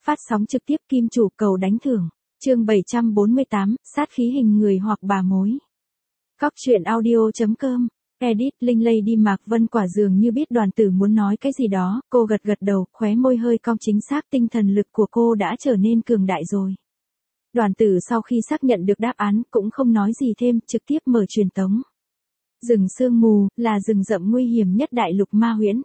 Phát sóng trực tiếp kim chủ cầu đánh thưởng. Chương 748, sát khí hình người hoặc bà mối. Cóc truyện audio.com. Edit Linh Lady Mạc Vân Quả dường như biết Đoàn Tử muốn nói cái gì đó, cô gật gật đầu, khóe môi hơi cong, chính xác tinh thần lực của cô đã trở nên cường đại rồi. Đoàn Tử sau khi xác nhận được đáp án cũng không nói gì thêm, trực tiếp mở truyền tống. Rừng sương mù là rừng rậm nguy hiểm nhất đại lục ma huyễn.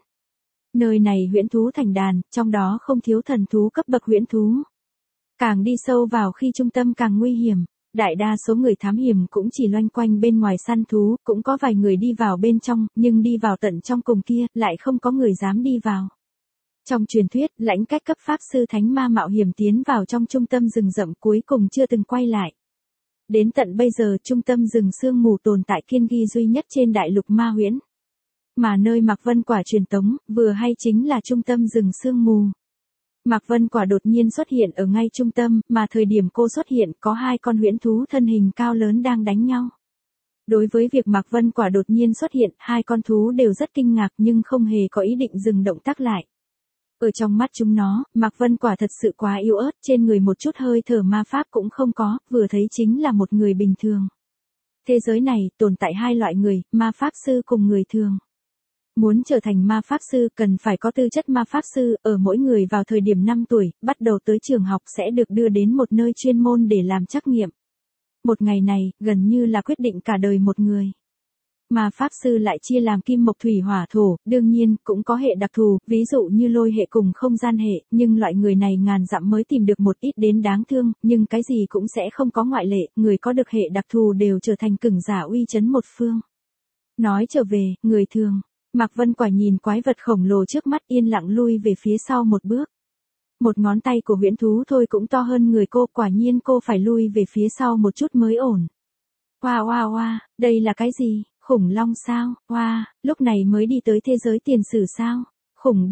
Nơi này huyễn thú thành đàn, trong đó không thiếu thần thú cấp bậc huyễn thú. Càng đi sâu vào khi trung tâm càng nguy hiểm, đại đa số người thám hiểm cũng chỉ loanh quanh bên ngoài săn thú, cũng có vài người đi vào bên trong, nhưng đi vào tận trong cùng kia, lại không có người dám đi vào. Trong truyền thuyết, lãnh cách cấp pháp sư thánh ma mạo hiểm tiến vào trong trung tâm rừng rậm cuối cùng chưa từng quay lại. Đến tận bây giờ trung tâm rừng sương mù tồn tại kiên ghi duy nhất trên đại lục ma huyễn. Mà nơi Mạc Vân Quả truyền tống, vừa hay chính là trung tâm rừng sương mù. Mạc Vân Quả đột nhiên xuất hiện ở ngay trung tâm, mà thời điểm cô xuất hiện có hai con huyễn thú thân hình cao lớn đang đánh nhau. Đối với việc Mạc Vân Quả đột nhiên xuất hiện, hai con thú đều rất kinh ngạc nhưng không hề có ý định dừng động tác lại. Ở trong mắt chúng nó, Mạc Vân Quả thật sự quá yếu ớt, trên người một chút hơi thở ma pháp cũng không có, vừa thấy chính là một người bình thường. Thế giới này, tồn tại hai loại người, ma pháp sư cùng người thường. Muốn trở thành ma pháp sư cần phải có tư chất ma pháp sư, ở mỗi người vào thời điểm 5 tuổi, bắt đầu tới trường học sẽ được đưa đến một nơi chuyên môn để làm trắc nghiệm. Một ngày này, gần như là quyết định cả đời một người. Ma pháp sư lại chia làm kim mộc thủy hỏa thổ, đương nhiên, cũng có hệ đặc thù, ví dụ như lôi hệ cùng không gian hệ, nhưng loại người này ngàn dặm mới tìm được một ít đến đáng thương, nhưng cái gì cũng sẽ không có ngoại lệ, người có được hệ đặc thù đều trở thành cường giả uy chấn một phương. Nói trở về, người thường. Mạc Vân Quả nhìn quái vật khổng lồ trước mắt yên lặng lui về phía sau một bước. Một ngón tay của huyễn thú thôi cũng to hơn người cô, quả nhiên cô phải lui về phía sau một chút mới ổn. Wow, đây là cái gì? Khủng long sao? Wow, lúc này mới đi tới thế giới tiền sử sao? Khủng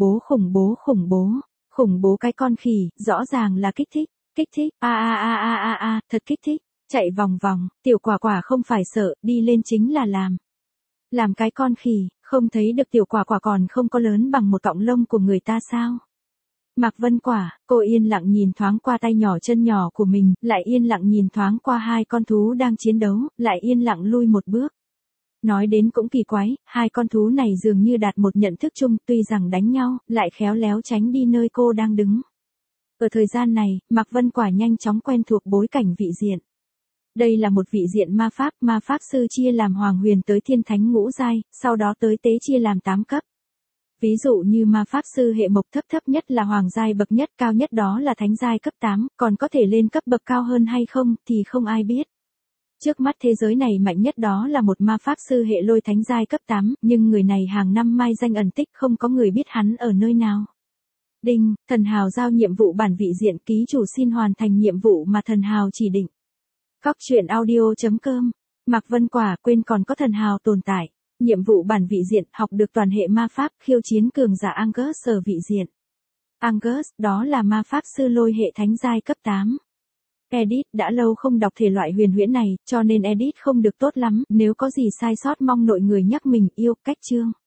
bố cái con khỉ, rõ ràng là kích thích, thật kích thích, chạy vòng vòng, tiểu quả quả không phải sợ, đi lên chính là làm cái con khỉ, không thấy được tiểu quả quả còn không có lớn bằng một cọng lông của người ta sao? Mạc Vân Quả, cô yên lặng nhìn thoáng qua tay nhỏ chân nhỏ của mình, lại yên lặng nhìn thoáng qua hai con thú đang chiến đấu, lại yên lặng lui một bước. Nói đến cũng kỳ quái, hai con thú này dường như đạt một nhận thức chung, tuy rằng đánh nhau, lại khéo léo tránh đi nơi cô đang đứng. Ở thời gian này, Mạc Vân Quả nhanh chóng quen thuộc bối cảnh vị diện. Đây là một vị diện ma pháp sư chia làm hoàng huyền tới thiên thánh ngũ giai, sau đó tới tế chia làm 8 cấp. Ví dụ như ma pháp sư hệ mộc thấp nhất là hoàng giai bậc nhất, cao nhất đó là thánh giai cấp 8, còn có thể lên cấp bậc cao hơn hay không thì không ai biết. Trước mắt thế giới này mạnh nhất đó là một ma pháp sư hệ lôi thánh giai cấp 8, nhưng người này hàng năm mai danh ẩn tích, không có người biết hắn ở nơi nào. Đinh, thần hào giao nhiệm vụ bản vị diện, ký chủ xin hoàn thành nhiệm vụ mà thần hào chỉ định. Cóc truyện audio.com. Mạc Vân Quả quên còn có thần hào tồn tại. Nhiệm vụ bản vị diện, học được toàn hệ ma pháp, khiêu chiến cường giả Angus ở vị diện. Angus, đó là ma pháp sư lôi hệ thánh giai cấp 8. Edit, đã lâu không đọc thể loại huyền huyễn này, cho nên edit không được tốt lắm, nếu có gì sai sót mong nội người nhắc mình, yêu, cách chương.